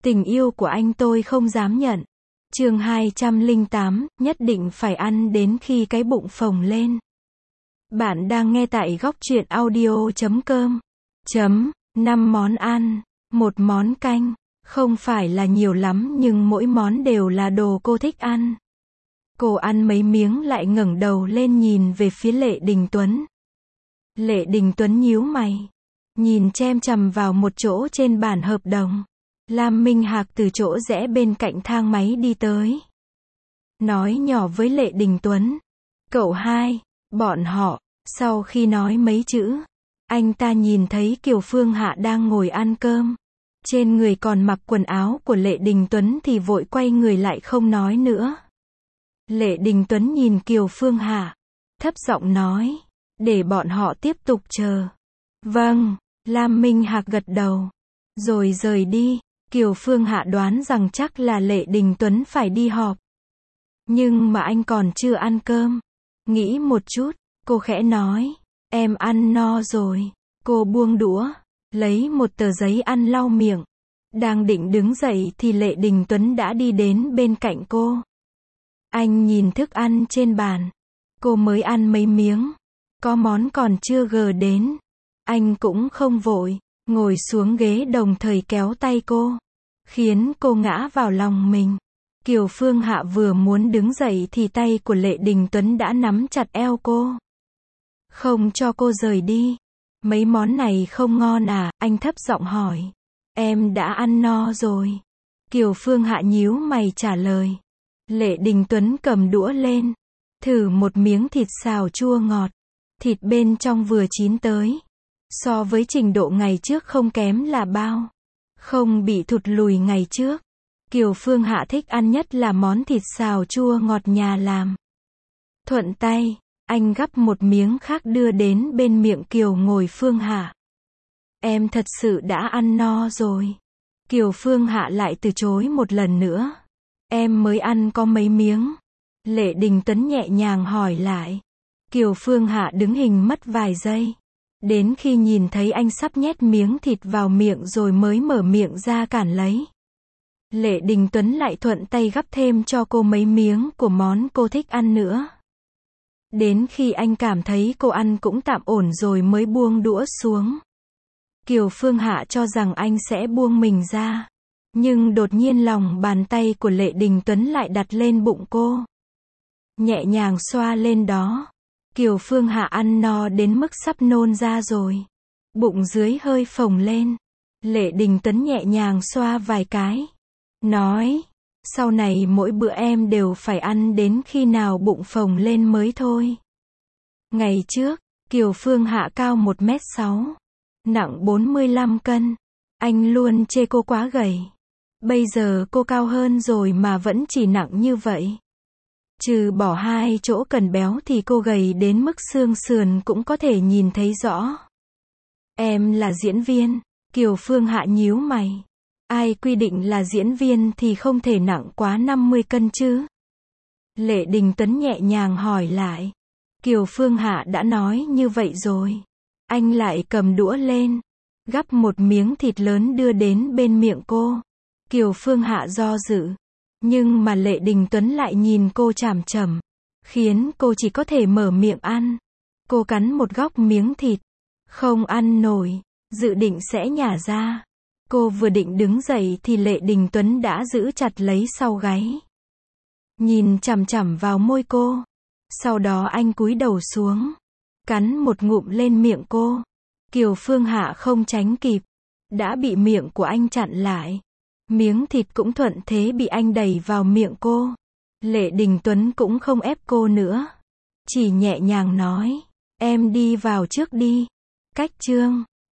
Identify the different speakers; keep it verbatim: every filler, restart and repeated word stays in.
Speaker 1: Tình yêu của anh tôi không dám nhận. Chương hai trăm lẻ tám, nhất định phải ăn đến khi cái bụng phồng lên. Bạn đang nghe tại góc truyện audio chấm com. Chấm, năm món ăn, một món canh, không phải là nhiều lắm nhưng mỗi món đều là đồ cô thích ăn. Cô ăn mấy miếng lại ngẩng đầu lên nhìn về phía Lệ Đình Tuấn. Lệ Đình Tuấn nhíu mày, nhìn chăm chằm vào một chỗ trên bản hợp đồng. Lam Minh Hạc từ chỗ rẽ bên cạnh thang máy đi tới. Nói nhỏ với Lệ Đình Tuấn. Cậu hai, bọn họ, sau khi nói mấy chữ, anh ta nhìn thấy Kiều Phương Hạ đang ngồi ăn cơm. Trên người còn mặc quần áo của Lệ Đình Tuấn thì vội quay người lại không nói nữa. Lệ Đình Tuấn nhìn Kiều Phương Hạ, thấp giọng nói, để bọn họ tiếp tục chờ. Vâng, Lam Minh Hạc gật đầu, rồi rời đi. Kiều Phương Hạ đoán rằng chắc là Lệ Đình Tuấn phải đi họp. Nhưng mà anh còn chưa ăn cơm. Nghĩ một chút, cô khẽ nói, em ăn no rồi. Cô buông đũa, lấy một tờ giấy ăn lau miệng. Đang định đứng dậy thì Lệ Đình Tuấn đã đi đến bên cạnh cô. Anh nhìn thức ăn trên bàn. Cô mới ăn mấy miếng. Có món còn chưa gờ đến. Anh cũng không vội, ngồi xuống ghế đồng thời kéo tay cô, khiến cô ngã vào lòng mình. Kiều Phương Hạ vừa muốn đứng dậy thì tay của Lệ Đình Tuấn đã nắm chặt eo cô, không cho cô rời đi. Mấy món này không ngon à? Anh thấp giọng hỏi. Em đã ăn no rồi. Kiều Phương Hạ nhíu mày trả lời. Lệ Đình Tuấn cầm đũa lên, thử một miếng thịt xào chua ngọt. Thịt bên trong vừa chín tới. So với trình độ ngày trước không kém là bao. Không bị thụt lùi ngày trước. Kiều Phương Hạ thích ăn nhất là món thịt xào chua ngọt nhà làm. Thuận tay, anh gắp một miếng khác đưa đến bên miệng Kiều ngồi Phương Hạ. Em thật sự đã ăn no rồi. Kiều Phương Hạ lại từ chối một lần nữa. Em mới ăn có mấy miếng. Lệ Đình Tuấn nhẹ nhàng hỏi lại. Kiều Phương Hạ đứng hình mất vài giây. Đến khi nhìn thấy anh sắp nhét miếng thịt vào miệng rồi mới mở miệng ra cản lấy. Lệ Đình Tuấn lại thuận tay gắp thêm cho cô mấy miếng của món cô thích ăn nữa. Đến khi anh cảm thấy cô ăn cũng tạm ổn rồi mới buông đũa xuống. Kiều Phương Hạ cho rằng anh sẽ buông mình ra. Nhưng đột nhiên lòng bàn tay của Lệ Đình Tuấn lại đặt lên bụng cô. Nhẹ nhàng xoa lên đó. Kiều Phương Hạ ăn no đến mức sắp nôn ra rồi. Bụng dưới hơi phồng lên. Lệ Đình Tuấn nhẹ nhàng xoa vài cái. Nói, sau này mỗi bữa em đều phải ăn đến khi nào bụng phồng lên mới thôi. Ngày trước, Kiều Phương Hạ cao một mét sáu, nặng bốn mươi lăm cân. Anh luôn chê cô quá gầy. Bây giờ cô cao hơn rồi mà vẫn chỉ nặng như vậy. Trừ bỏ hai chỗ cần béo thì cô gầy đến mức xương sườn cũng có thể nhìn thấy rõ. Em là diễn viên. Kiều Phương Hạ nhíu mày. Ai quy định là diễn viên thì không thể nặng quá năm mươi cân chứ? Lệ Đình Tuấn nhẹ nhàng hỏi lại. Kiều Phương Hạ đã nói như vậy rồi. Anh lại cầm đũa lên, gắp một miếng thịt lớn đưa đến bên miệng cô. Kiều Phương Hạ do dự. Nhưng mà Lệ Đình Tuấn lại nhìn cô chằm chằm, khiến cô chỉ có thể mở miệng ăn. Cô cắn một góc miếng thịt, không ăn nổi, dự định sẽ nhả ra. Cô vừa định đứng dậy thì Lệ Đình Tuấn đã giữ chặt lấy sau gáy. Nhìn chằm chằm vào môi cô. Sau đó anh cúi đầu xuống, cắn một ngụm lên miệng cô. Kiều Phương Hạ không tránh kịp, đã bị miệng của anh chặn lại. Miếng thịt cũng thuận thế bị anh đẩy vào miệng cô. Lệ Đình Tuấn cũng không ép cô nữa. Chỉ nhẹ nhàng nói, em đi vào trước đi. Cách chương